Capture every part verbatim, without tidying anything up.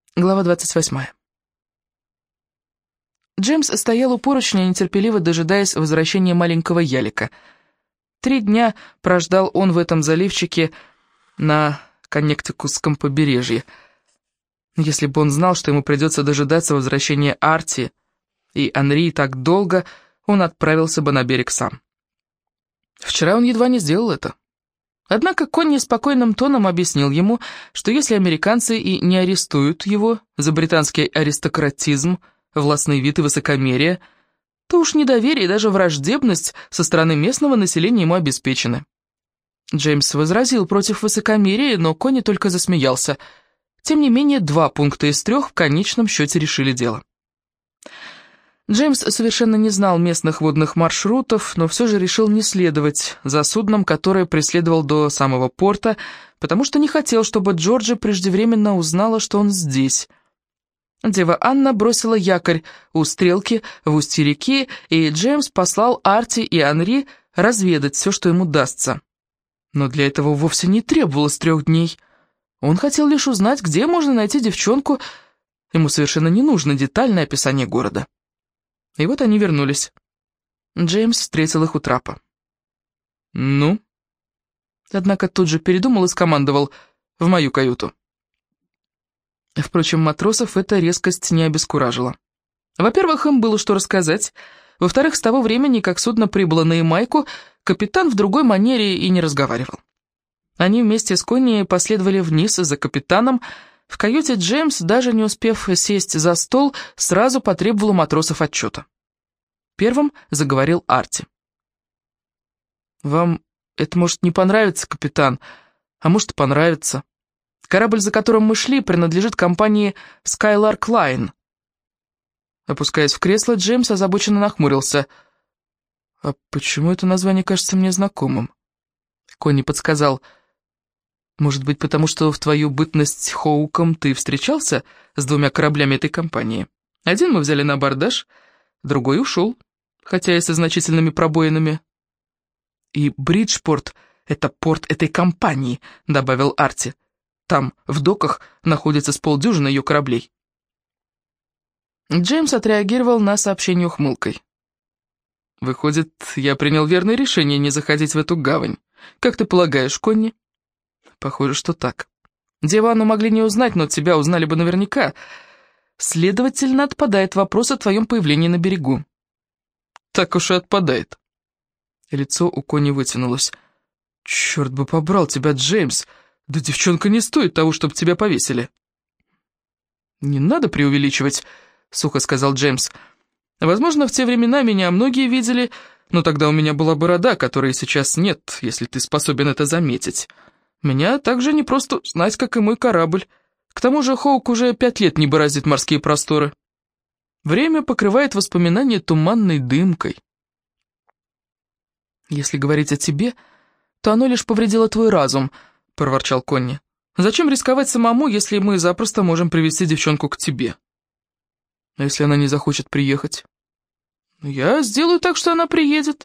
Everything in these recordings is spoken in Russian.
Глава двадцать восьмая. Джеймс стоял у поручня, нетерпеливо дожидаясь возвращения маленького ялика. Три дня прождал он в этом заливчике на Коннектикутском побережье. Если бы он знал, что ему придется дожидаться возвращения Арти и Анри так долго, он отправился бы на берег сам. Вчера он едва не сделал это. Однако Конни спокойным тоном объяснил ему, что если американцы и не арестуют его за британский аристократизм, властный вид и высокомерие, то уж недоверие и даже враждебность со стороны местного населения ему обеспечены. Джеймс возразил против высокомерия, но Конни только засмеялся. Тем не менее, два пункта из трех в конечном счете решили дело. Джеймс совершенно не знал местных водных маршрутов, но все же решил не следовать за судном, которое преследовал до самого порта, потому что не хотел, чтобы Джорджи преждевременно узнала, что он здесь. Дева Анна бросила якорь у стрелки в устье реки, и Джеймс послал Арти и Анри разведать все, что ему удастся. Но для этого вовсе не требовалось трех дней. Он хотел лишь узнать, где можно найти девчонку. Ему совершенно не нужно детальное описание города. И вот они вернулись. Джеймс встретил их у трапа. «Ну?» Однако тут же передумал и скомандовал: «В мою каюту». Впрочем, матросов эта резкость не обескуражила. Во-первых, им было что рассказать. Во-вторых, с того времени, как судно прибыло на Ямайку, капитан в другой манере и не разговаривал. Они вместе с Конни последовали вниз за капитаном. В каюте Джеймс, даже не успев сесть за стол, сразу потребовал у матросов отчета. Первым заговорил Арти. «Вам это может не понравиться, капитан, а может и понравится. Корабль, за которым мы шли, принадлежит компании Skylark Line». Опускаясь в кресло, Джеймс озабоченно нахмурился. «А почему это название кажется мне знакомым?» Конни подсказал: «Может быть, потому что в твою бытность Хоуком ты встречался с двумя кораблями этой компании? Один мы взяли на абордаж, другой ушел, хотя и со значительными пробоинами». «И Бриджпорт — это порт этой компании», — добавил Арти. «Там, в доках, находится с полдюжины ее кораблей». Джеймс отреагировал на сообщение ухмылкой. «Выходит, я принял верное решение не заходить в эту гавань. Как ты полагаешь, Конни?» «Похоже, что так. Девану могли не узнать, но тебя узнали бы наверняка. Следовательно, отпадает вопрос о твоем появлении на берегу». «Так уж и отпадает». Лицо у Конни вытянулось. «Черт бы побрал тебя, Джеймс! Да девчонка не стоит того, чтобы тебя повесили». «Не надо преувеличивать», — сухо сказал Джеймс. «Возможно, в те времена меня многие видели, но тогда у меня была борода, которой сейчас нет, если ты способен это заметить. Меня также не просто знать, как и мой корабль. К тому же Хоук уже пять лет не бороздит морские просторы. Время покрывает воспоминания туманной дымкой». «Если говорить о тебе, то оно лишь повредило твой разум», — проворчал Конни. «Зачем рисковать самому, если мы запросто можем привести девчонку к тебе? А если она не захочет приехать?» «Я сделаю так, что она приедет».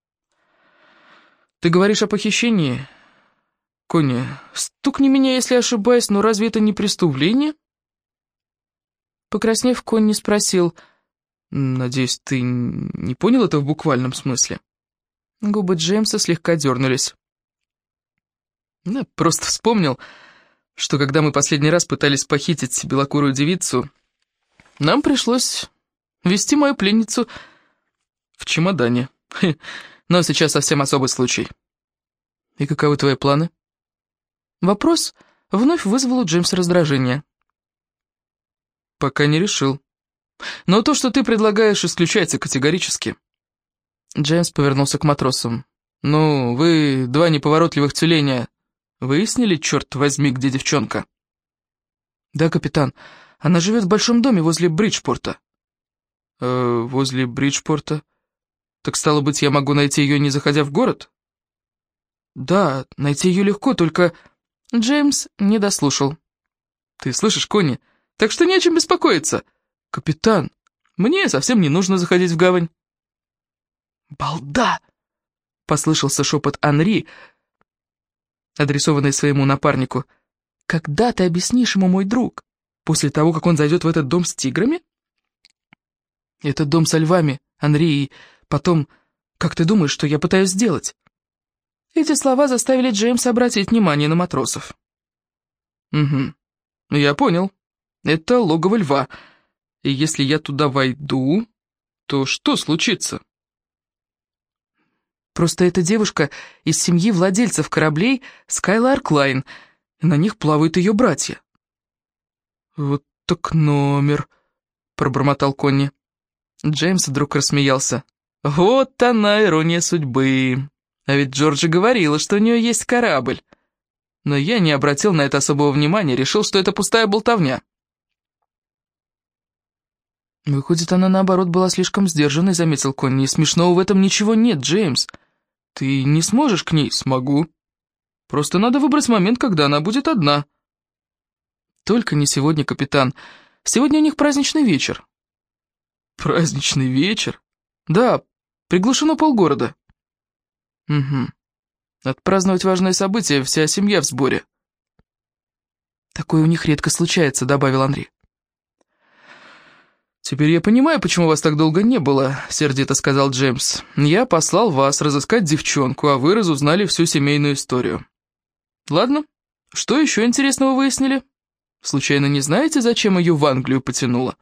«Ты говоришь о похищении? Конни, стукни меня, если ошибаюсь, но разве это не преступление?» Покраснев, Конни спросил: «Надеюсь, ты не понял это в буквальном смысле?» Губы Джеймса слегка дернулись. «Я просто вспомнил, что когда мы последний раз пытались похитить белокурую девицу, нам пришлось везти мою пленницу в чемодане. Но сейчас совсем особый случай». «И каковы твои планы?» Вопрос вновь вызвал у Джеймса раздражение. «Пока не решил. Но то, что ты предлагаешь, исключается категорически». Джеймс повернулся к матросам. «Ну, вы, два неповоротливых тюленя, выяснили, черт возьми, где девчонка?» «Да, капитан. Она живет в большом доме возле Бриджпорта». «Э, возле Бриджпорта? Так стало быть, я могу найти ее, не заходя в город?» «Да, найти ее легко, только...» Джеймс не дослушал. «Ты слышишь, Конни? Так что не о чем беспокоиться. Капитан, мне совсем не нужно заходить в гавань». «Балда!» — послышался шепот Анри, адресованный своему напарнику. «Когда ты объяснишь ему, мой друг? после того, как он зайдет в этот дом с тиграми? Этот дом со львами, Анри, и потом, как ты думаешь, что я пытаюсь сделать?» Эти слова заставили Джеймса обратить внимание на матросов. «Угу, я понял. Это логово льва. И если я туда войду, то что случится?» «Просто эта девушка из семьи владельцев кораблей Скайла Арклайн, и на них плавают ее братья». «Вот так номер», — пробормотал Конни. Джеймс вдруг рассмеялся. «Вот она, ирония судьбы. А ведь Джорджи говорила, что у нее есть корабль. Но я не обратил на это особого внимания, решил, что это пустая болтовня». «Выходит, она, наоборот, была слишком сдержанной», — заметил Конни. «И смешного в этом ничего нет, Джеймс. Ты не сможешь к ней?» «Смогу. Просто надо выбрать момент, когда она будет одна». «Только не сегодня, капитан. Сегодня у них праздничный вечер». «Праздничный вечер?» «Да, приглашено полгорода». «Угу. Отпраздновать важное событие, вся семья в сборе». «Такое у них редко случается», — добавил Анри. «Теперь я понимаю, почему вас так долго не было», — сердито сказал Джеймс. «Я послал вас разыскать девчонку, а вы разузнали всю семейную историю. Ладно, что еще интересного выяснили? Случайно не знаете, зачем ее в Англию потянуло?»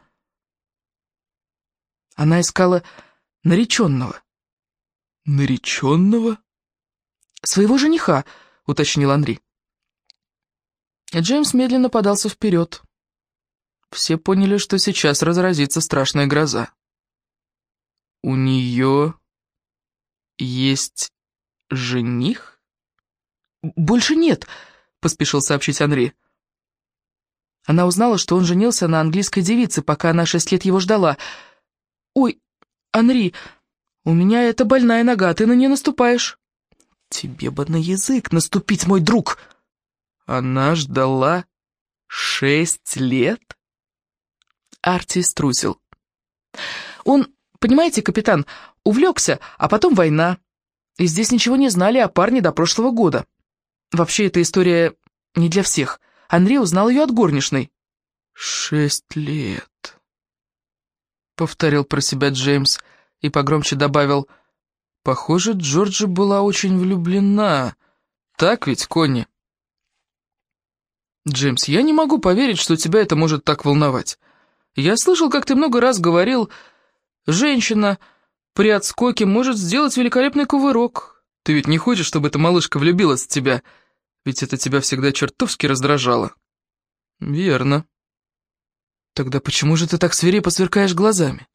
«Она искала нареченного». «Нареченного?» «Своего жениха», — уточнил Анри. Джеймс медленно подался вперед. Все поняли, что сейчас разразится страшная гроза. «У нее есть жених?» «Больше нет», — поспешил сообщить Анри. Она узнала, что он женился на английской девице, пока она шесть лет его ждала. «Ой, Анри, у меня эта больная нога, ты на нее наступаешь». «Тебе бы на язык наступить, мой друг!» «Она ждала шесть лет?» Арти струсил. «Он, понимаете, капитан, увлекся, а потом война. И здесь ничего не знали о парне до прошлого года. Вообще, эта история не для всех. Анри узнал ее от горничной». «Шесть лет», — повторил про себя Джеймс и погромче добавил: «Похоже, Джорджи была очень влюблена. Так ведь, Конни?» «Джеймс, я не могу поверить, что тебя это может так волновать. Я слышал, как ты много раз говорил, женщина при отскоке может сделать великолепный кувырок. Ты ведь не хочешь, чтобы эта малышка влюбилась в тебя? Ведь это тебя всегда чертовски раздражало». «Верно. Тогда почему же ты так свирепо сверкаешь глазами?»